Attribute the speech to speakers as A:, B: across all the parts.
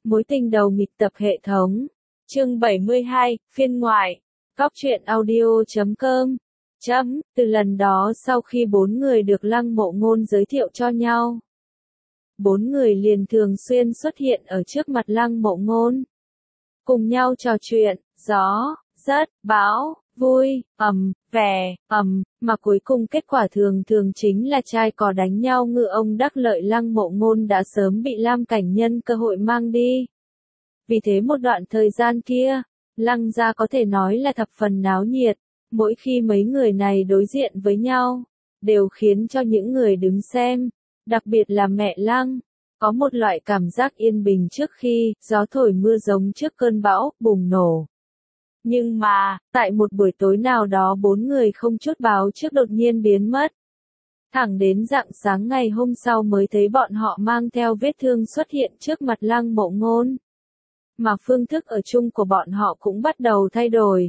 A: Mối tình đầu nghịch tập hệ thống. Chương 72, phiên ngoại. Cóc truyện audio.com. Từ lần đó sau khi bốn người được Lăng Mộ Ngôn giới thiệu cho nhau, bốn người liền thường xuyên xuất hiện ở trước mặt Lăng Mộ Ngôn, cùng nhau trò chuyện, gió, rớt, bão, vui, vẻ, mà cuối cùng kết quả thường thường chính là trai cò đánh nhau ngựa ông đắc lợi. Lăng Mộ Ngôn đã sớm bị Lam Cảnh nhân cơ hội mang đi. Vì thế một đoạn thời gian kia, Lăng gia có thể nói là thập phần náo nhiệt, mỗi khi mấy người này đối diện với nhau, đều khiến cho những người đứng xem, đặc biệt là mẹ Lăng, có một loại cảm giác yên bình trước khi gió thổi mưa giống trước cơn bão bùng nổ. Nhưng mà, tại một buổi tối nào đó bốn người không chút báo trước đột nhiên biến mất. Thẳng đến rạng sáng ngày hôm sau mới thấy bọn họ mang theo vết thương xuất hiện trước mặt Lăng Mộ Ngôn. Mà phương thức ở chung của bọn họ cũng bắt đầu thay đổi.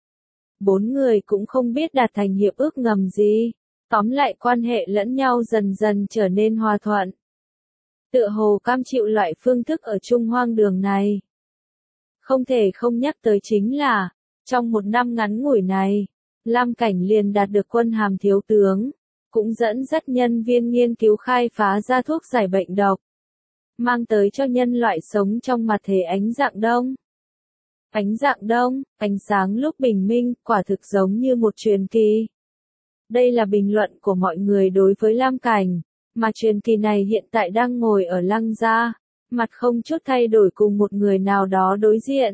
A: Bốn người cũng không biết đạt thành hiệp ước ngầm gì. Tóm lại quan hệ lẫn nhau dần dần trở nên hòa thuận. Tựa hồ cam chịu loại phương thức ở chung hoang đường này. Không thể không nhắc tới chính là, trong một năm ngắn ngủi này, Lam Cảnh liền đạt được quân hàm thiếu tướng, cũng dẫn dắt nhân viên nghiên cứu khai phá ra thuốc giải bệnh độc, mang tới cho nhân loại sống trong mặt thế ánh dạng đông. Ánh dạng đông, ánh sáng lúc bình minh, quả thực giống như một truyền kỳ. Đây là bình luận của mọi người đối với Lam Cảnh, mà truyền kỳ này hiện tại đang ngồi ở Lăng gia, mặt không chút thay đổi cùng một người nào đó đối diện.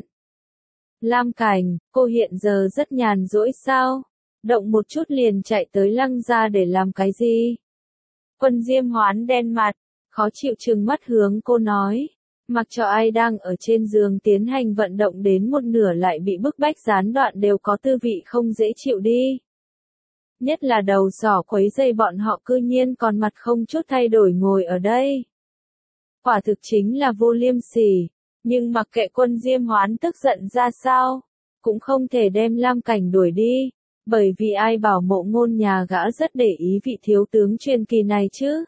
A: Lam Cảnh, cô hiện giờ rất nhàn rỗi sao? Động một chút liền chạy tới Lăng gia để làm cái gì? Quân Diêm Hoán đen mặt, khó chịu trừng mắt hướng cô nói. Mặc cho ai đang ở trên giường tiến hành vận động đến một nửa lại bị bức bách gián đoạn đều có tư vị không dễ chịu đi. Nhất là đầu sỏ quấy rầy bọn họ cư nhiên còn mặt không chút thay đổi ngồi ở đây. Quả thực chính là vô liêm sỉ, nhưng mặc kệ Quân Diêm Hoán tức giận ra sao, cũng không thể đem Lam Cảnh đuổi đi, bởi vì ai bảo Mộ Ngôn nhà gã rất để ý vị thiếu tướng truyền kỳ này chứ.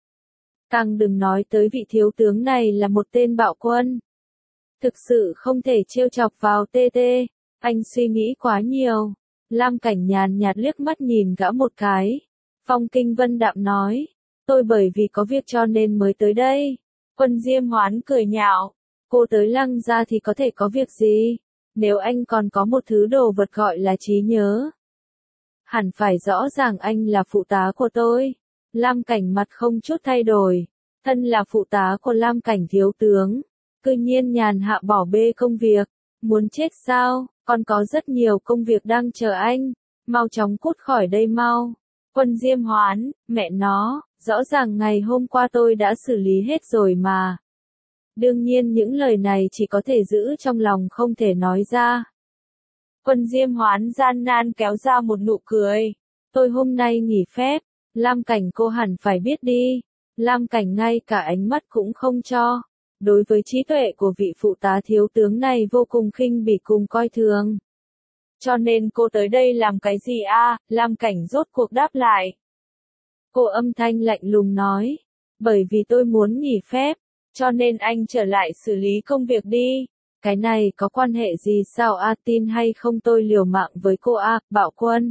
A: Càng đừng nói tới vị thiếu tướng này là một tên bạo quân. Thực sự không thể trêu chọc vào TT, anh suy nghĩ quá nhiều. Lam Cảnh nhàn nhạt liếc mắt nhìn gã một cái. Phong Kinh Vân đạm nói, tôi bởi vì có việc cho nên mới tới đây. Quân Diêm Hoán cười nhạo, cô tới Lăng gia thì có thể có việc gì, nếu anh còn có một thứ đồ vật gọi là trí nhớ. Hẳn phải rõ ràng anh là phụ tá của tôi. Lam Cảnh mặt không chút thay đổi, thân là phụ tá của Lam Cảnh thiếu tướng, cư nhiên nhàn hạ bỏ bê công việc, muốn chết sao, còn có rất nhiều công việc đang chờ anh, mau chóng cút khỏi đây mau. Quân Diêm Hoán, mẹ nó, rõ ràng ngày hôm qua tôi đã xử lý hết rồi mà. Đương nhiên những lời này chỉ có thể giữ trong lòng không thể nói ra. Quân Diêm Hoán gian nan kéo ra một nụ cười, tôi hôm nay nghỉ phép. Lam Cảnh cô hẳn phải biết đi. Lam Cảnh ngay cả ánh mắt cũng không cho. Đối với trí tuệ của vị phụ tá thiếu tướng này vô cùng khinh bỉ cùng coi thường. Cho nên cô tới đây làm cái gì a? Lam Cảnh rốt cuộc đáp lại. Cô âm thanh lạnh lùng nói. Bởi vì tôi muốn nghỉ phép, cho nên anh trở lại xử lý công việc đi. Cái này có quan hệ gì sao a? Tin hay không tôi liều mạng với cô a, Bạo Quân.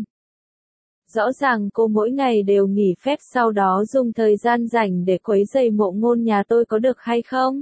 A: Rõ ràng cô mỗi ngày đều nghỉ phép sau đó dùng thời gian rảnh để quấy rầy Mộ Ngôn nhà tôi có được hay không?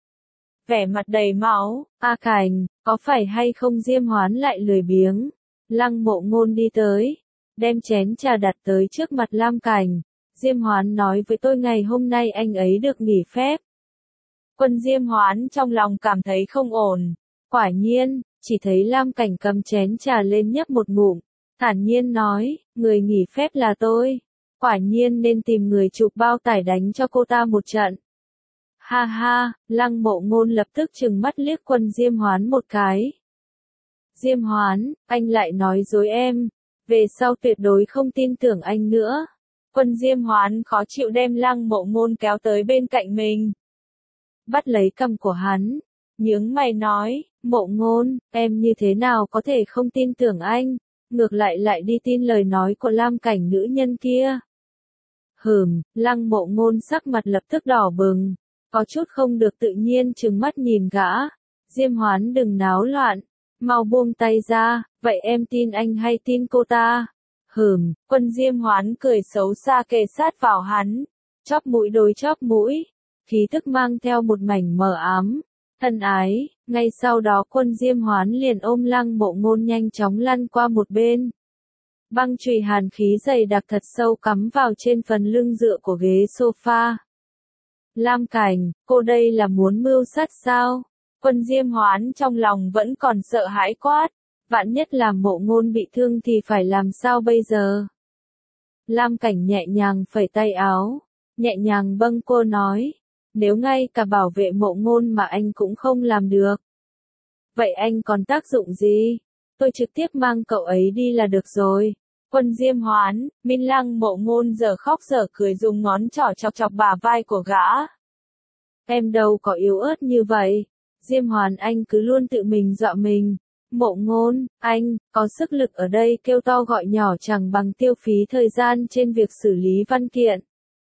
A: Vẻ mặt đầy máu, A Cảnh, có phải hay không? Diêm Hoán lại lười biếng. Lăng Mộ Ngôn đi tới, đem chén trà đặt tới trước mặt Lam Cảnh. Diêm Hoán nói với tôi ngày hôm nay anh ấy được nghỉ phép. Quân Diêm Hoán trong lòng cảm thấy không ổn. Quả nhiên, chỉ thấy Lam Cảnh cầm chén trà lên nhấp một ngụm. Thản nhiên nói, người nghỉ phép là tôi. Quả nhiên nên tìm người chụp bao tải đánh cho cô ta một trận. Ha ha, Lăng Mộ Ngôn lập tức trừng mắt liếc Quân Diêm Hoán một cái. Diêm Hoán, anh lại nói dối em. Về sau tuyệt đối không tin tưởng anh nữa. Quân Diêm Hoán khó chịu đem Lăng Mộ Ngôn kéo tới bên cạnh mình. Bắt lấy cằm của hắn, nhướng mày nói, Mộ Ngôn, em như thế nào có thể không tin tưởng anh? Ngược lại đi tin lời nói của Lam Cảnh nữ nhân kia. Lăng Mộ Ngôn sắc mặt lập tức đỏ bừng. có chút không được tự nhiên trừng mắt nhìn gã. Diêm Hoán đừng náo loạn, mau buông tay ra, vậy em tin anh hay tin cô ta? Quân Diêm Hoán cười xấu xa kề sát vào hắn, chóp mũi đối chóp mũi, khí tức mang theo một mảnh mờ ám. Thân ái, ngay sau đó quân Diêm Hoán liền ôm Lăng Mộ Ngôn nhanh chóng lăn qua một bên. Băng chùy hàn khí dày đặc thật sâu cắm vào trên phần lưng dựa của ghế sofa. Lam Cảnh, cô đây là muốn mưu sát sao? Quân Diêm Hoán trong lòng vẫn còn sợ hãi quát. Vạn nhất là Mộ Ngôn bị thương thì phải làm sao bây giờ? Lam Cảnh nhẹ nhàng phẩy tay áo, nhẹ nhàng bâng cô nói. Nếu ngay cả bảo vệ Mộ Ngôn mà anh cũng không làm được, vậy anh còn tác dụng gì? Tôi trực tiếp mang cậu ấy đi là được rồi. Quân Diêm Hoán, Lăng Mộ Ngôn giờ khóc giờ cười dùng ngón trỏ chọc chọc bả vai của gã. Em đâu có yếu ớt như vậy. Diêm Hoán anh cứ luôn tự mình dọa mình. Mộ Ngôn, anh, có sức lực ở đây kêu to gọi nhỏ chẳng bằng tiêu phí thời gian trên việc xử lý văn kiện.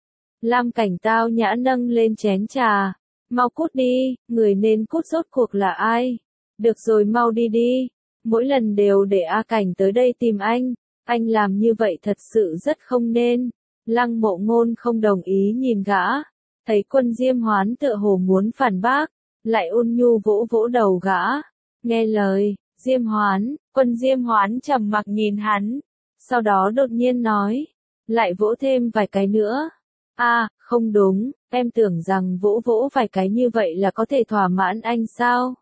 A: Lam Cảnh tao nhã nâng lên chén trà. Mau cút đi, người nên cút rốt cuộc là ai? Được rồi mau đi đi. Mỗi lần đều để A Cảnh tới đây tìm anh làm như vậy thật sự rất không nên. Lăng Mộ Ngôn không đồng ý nhìn gã. Thấy quân Diêm Hoán tựa hồ muốn phản bác, lại ôn nhu vỗ vỗ đầu gã. Nghe lời, Diêm Hoán, quân Diêm Hoán trầm mặc nhìn hắn. Sau đó đột nhiên nói, lại vỗ thêm vài cái nữa. Không đúng, em tưởng rằng vỗ vỗ vài cái như vậy là có thể thỏa mãn anh sao?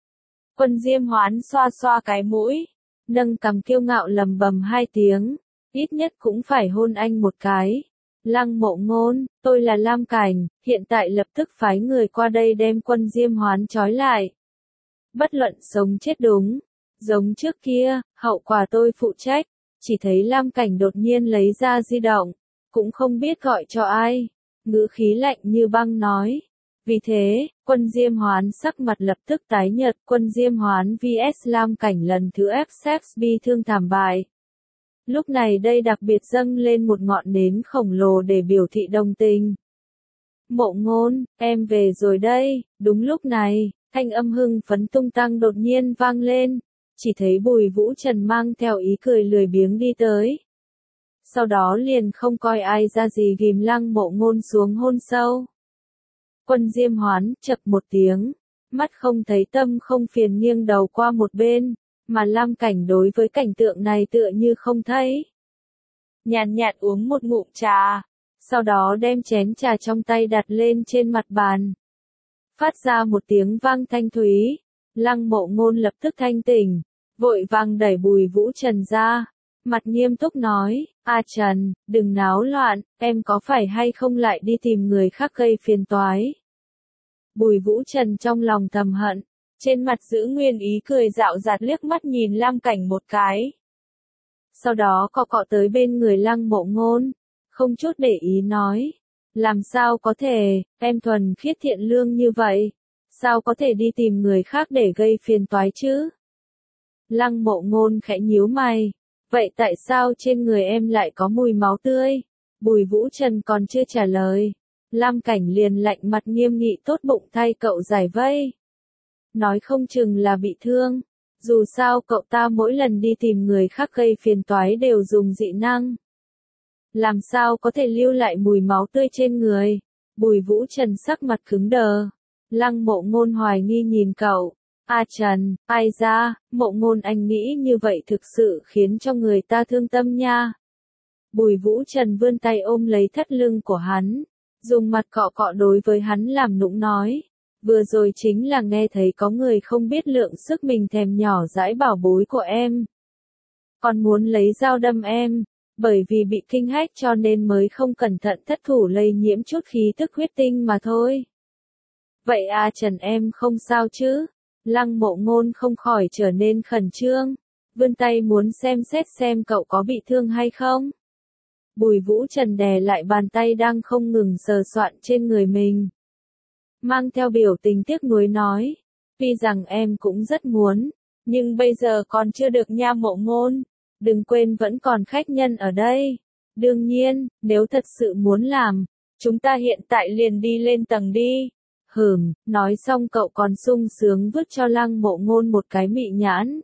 A: Quân Diêm Hoán xoa xoa cái mũi, nâng cằm kiêu ngạo lầm bầm hai tiếng, ít nhất cũng phải hôn anh một cái. Lăng Mộ Ngôn, tôi là Lam Cảnh, hiện tại lập tức phái người qua đây đem quân Diêm Hoán trói lại. Bất luận sống chết đúng, giống trước kia, hậu quả tôi phụ trách. Chỉ thấy Lam Cảnh đột nhiên lấy ra di động, cũng không biết gọi cho ai, ngữ khí lạnh như băng nói. Vì thế, quân Diêm Hoán sắc mặt lập tức tái nhợt. Quân Diêm Hoán vs Lam Cảnh lần thứ F bi thương thảm bại. Lúc này đây đặc biệt dâng lên một ngọn nến khổng lồ để biểu thị đồng tình. Mộ Ngôn, em về rồi đây. Đúng lúc này, thanh âm hưng phấn tung tăng đột nhiên vang lên. Chỉ thấy Bùi Vũ Trần mang theo ý cười lười biếng đi tới. Sau đó liền không coi ai ra gì ghim Lăng Mộ Ngôn xuống hôn sâu. Quân Diêm Hoán chập một tiếng, mắt không thấy tâm không phiền nghiêng đầu qua một bên, mà Lam Cảnh đối với cảnh tượng này tựa như không thấy. Nhàn nhạt uống một ngụm trà, sau đó đem chén trà trong tay đặt lên trên mặt bàn. Phát ra một tiếng vang thanh thúy, Lăng Mộ Ngôn lập tức thanh tỉnh, vội vàng đẩy Bùi Vũ Trần ra, mặt nghiêm túc nói, Trần, đừng náo loạn, em có phải hay không lại đi tìm người khác gây phiền toái. Bùi Vũ Trần trong lòng thầm hận, trên mặt giữ nguyên ý cười dạo dạt liếc mắt nhìn Lam Cảnh một cái. Sau đó cọ cọ tới bên người Lăng Mộ Ngôn, không chút để ý nói, làm sao có thể, em thuần khiết thiện lương như vậy, sao có thể đi tìm người khác để gây phiền toái chứ? Lăng Mộ Ngôn khẽ nhíu mày, vậy tại sao trên người em lại có mùi máu tươi? Bùi Vũ Trần còn chưa trả lời, Lam Cảnh liền lạnh mặt nghiêm nghị tốt bụng thay cậu giải vây. Nói không chừng là bị thương, dù sao cậu ta mỗi lần đi tìm người khác gây phiền toái đều dùng dị năng. Làm sao có thể lưu lại mùi máu tươi trên người? Bùi Vũ Trần sắc mặt cứng đờ. Lăng Mộ Ngôn hoài nghi nhìn cậu. Trần, ai ra, Mộ Ngôn anh nghĩ như vậy thực sự khiến cho người ta thương tâm nha. Bùi Vũ Trần vươn tay ôm lấy thắt lưng của hắn, dùng mặt cọ cọ đối với hắn làm nũng nói. Vừa rồi chính là nghe thấy có người không biết lượng sức mình thèm nhỏ dãi bảo bối của em. Còn muốn lấy dao đâm em, bởi vì bị kinh hách cho nên mới không cẩn thận thất thủ lây nhiễm chút khí tức huyết tinh mà thôi. Vậy Trần em không sao chứ? Lăng Mộ Ngôn không khỏi trở nên khẩn trương, vươn tay muốn xem xét xem cậu có bị thương hay không. Bùi Vũ Trần đè lại bàn tay đang không ngừng sờ soạn trên người mình, mang theo biểu tình tiếc nuối nói, tuy rằng em cũng rất muốn, nhưng bây giờ còn chưa được nha Mộ Ngôn, đừng quên vẫn còn khách nhân ở đây. Đương nhiên, nếu thật sự muốn làm, chúng ta hiện tại liền đi lên tầng đi. Nói xong cậu còn sung sướng vứt cho Lăng Mộ Ngôn một cái mị nhãn.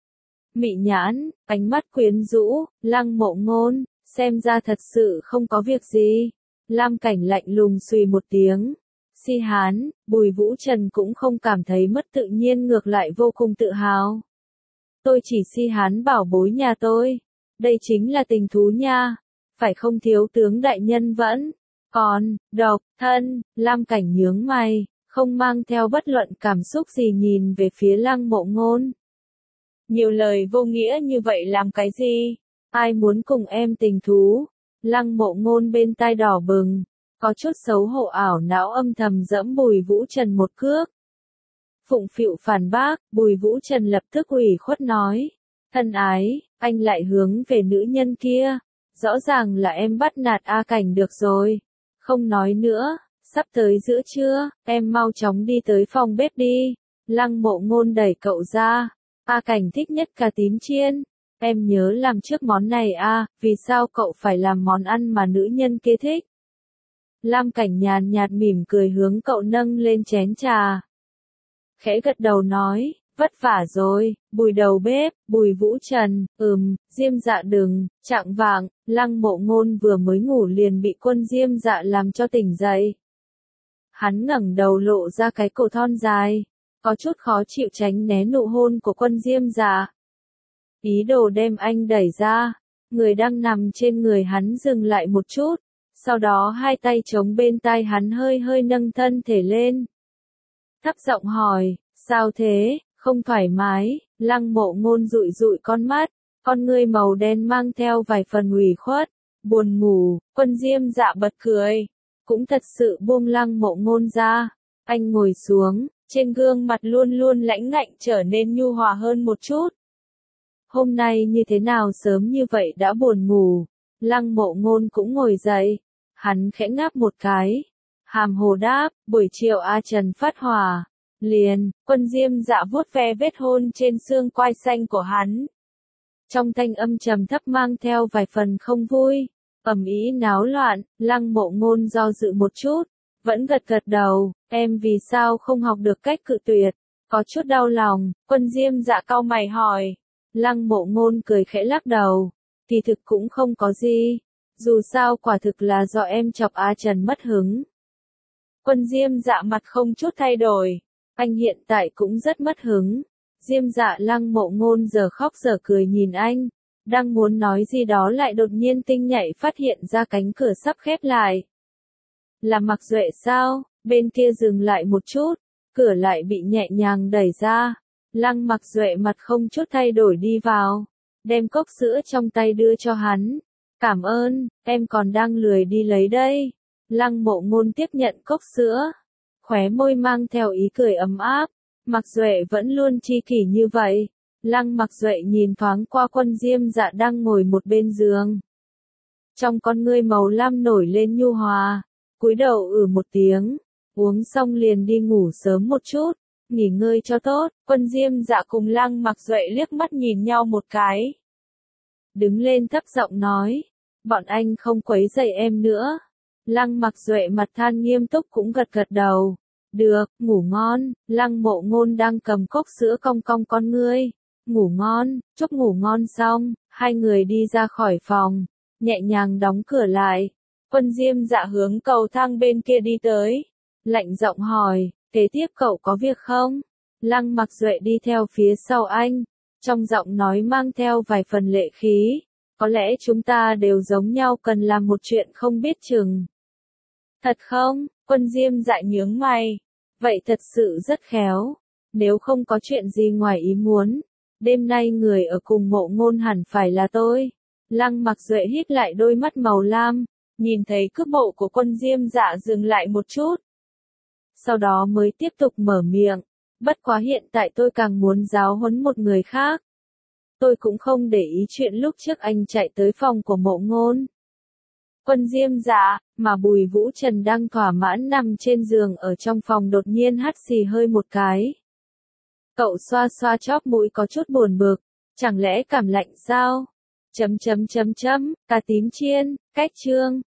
A: Mị nhãn, ánh mắt quyến rũ, Lăng Mộ Ngôn, xem ra thật sự không có việc gì. Lam Cảnh lạnh lùng xùy một tiếng. Si hán, Bùi Vũ Trần cũng không cảm thấy mất tự nhiên, ngược lại vô cùng tự hào. Tôi chỉ si hán bảo bối nhà tôi. Đây chính là tình thú nha. Phải không thiếu tướng đại nhân vẫn còn độc thân. Lam Cảnh nhướng mày, không mang theo bất luận cảm xúc gì nhìn về phía Lăng Mộ Ngôn. Nhiều lời vô nghĩa như vậy làm cái gì? Ai muốn cùng em tình thú? Lăng Mộ Ngôn bên tai đỏ bừng, có chút xấu hổ ảo não âm thầm giẫm Bùi Vũ Trần một cước. Phụng phịu phản bác, Bùi Vũ Trần lập tức ủy khuất nói. Thân ái, anh lại hướng về nữ nhân kia. Rõ ràng là em bắt nạt A Cảnh được rồi. Không nói nữa, sắp tới giữa trưa, em mau chóng đi tới phòng bếp đi. Lăng Mộ Ngôn đẩy cậu ra. A Cảnh thích nhất cà tím chiên. Em nhớ làm trước món này à, vì sao cậu phải làm món ăn mà nữ nhân kia thích? Lam Cảnh nhàn nhạt mỉm cười hướng cậu nâng lên chén trà. Khẽ gật đầu nói, vất vả rồi, Bùi đầu bếp, Bùi Vũ Trần, Diêm Dạ đừng, chạng vạng, Lăng Mộ Ngôn vừa mới ngủ liền bị Quân Diêm Dạ làm cho tỉnh dậy. Hắn ngẩng đầu lộ ra cái cổ thon dài, có chút khó chịu tránh né nụ hôn của Quân Diêm Dạ. Ý đồ đem anh đẩy ra, người đang nằm trên người hắn dừng lại một chút, sau đó hai tay chống bên tai hắn hơi hơi nâng thân thể lên. Thấp giọng hỏi, sao thế, không thoải mái? Lăng Mộ Ngôn dụi dụi con mắt, con ngươi màu đen mang theo vài phần ủy khuất, buồn ngủ. Quân Diêm Dạ bật cười, cũng thật sự buông Lăng Mộ Ngôn ra. Anh ngồi xuống, trên gương mặt luôn luôn lãnh ngạnh trở nên nhu hòa hơn một chút. Hôm nay như thế nào sớm như vậy đã buồn ngủ? Lăng Mộ Ngôn cũng ngồi dậy, hắn khẽ ngáp một cái, hàm hồ đáp, buổi chiều A Trần phát hỏa. Liền, Quân Diêm Dạ vuốt ve vết hôn trên xương quai xanh của hắn. Trong thanh âm trầm thấp mang theo vài phần không vui, ầm ĩ náo loạn. Lăng Mộ Ngôn do dự một chút, vẫn gật gật đầu, em vì sao không học được cách cự tuyệt? Có chút đau lòng. Quân Diêm Dạ cau mày hỏi. Lăng Mộ Ngôn cười khẽ lắc đầu, kỳ thực cũng không có gì, dù sao quả thực là do em chọc A Trần mất hứng. Quân Diêm Dạ mặt không chút thay đổi, anh hiện tại cũng rất mất hứng. Diêm Dạ. Lăng Mộ Ngôn giờ khóc giờ cười nhìn anh, đang muốn nói gì đó lại đột nhiên tinh nhạy phát hiện ra cánh cửa sắp khép lại. Là Mặc Duệ sao? Bên kia dừng lại một chút, cửa lại bị nhẹ nhàng đẩy ra. Lăng Mặc Duệ mặt không chút thay đổi đi vào, đem cốc sữa trong tay đưa cho hắn. Cảm ơn, em còn đang lười đi lấy đây. Lăng Mộ Ngôn tiếp nhận cốc sữa, khóe môi mang theo ý cười ấm áp. Mặc Duệ vẫn luôn tri kỷ như vậy. Lăng Mặc Duệ nhìn thoáng qua Quân Diêm Dạ đang ngồi một bên giường. Trong con ngươi màu lam nổi lên nhu hòa, cúi đầu một tiếng, uống xong liền đi ngủ sớm một chút. Nghỉ ngơi cho tốt. Quân Diêm Dạ cùng Lăng Mặc Duệ liếc mắt nhìn nhau một cái. Đứng lên thấp giọng nói, bọn anh không quấy rầy em nữa. Lăng Mặc Duệ mặt than nghiêm túc cũng gật gật đầu. Được, ngủ ngon. Lăng Mộ Ngôn đang cầm cốc sữa cong cong con ngươi. Ngủ ngon. Chúc ngủ ngon xong, hai người đi ra khỏi phòng, nhẹ nhàng đóng cửa lại. Quân Diêm Dạ hướng cầu thang bên kia đi tới, lạnh giọng hỏi, kế tiếp cậu có việc không? Lăng Mặc Duệ đi theo phía sau anh, trong giọng nói mang theo vài phần lệ khí. Có lẽ chúng ta đều giống nhau cần làm một chuyện không biết chừng. Thật không? Quân Diêm Dạ nhướng mày. Vậy thật sự rất khéo. Nếu không có chuyện gì ngoài ý muốn, đêm nay người ở cùng Mộ Ngôn hẳn phải là tôi. Lăng Mặc Duệ hít lại đôi mắt màu lam, nhìn thấy cước bộ của Quân Diêm Dạ dừng lại một chút. Sau đó mới tiếp tục mở miệng. Bất quá hiện tại tôi càng muốn giáo huấn một người khác. Tôi cũng không để ý chuyện lúc trước anh chạy tới phòng của Mộ Ngôn. Quân Diêm Dạ, mà Bùi Vũ Trần đang thỏa mãn nằm trên giường ở trong phòng đột nhiên hắt xì hơi một cái. Cậu xoa xoa chóp mũi có chút buồn bực, chẳng lẽ cảm lạnh sao? Cà tím chiên, cách chương.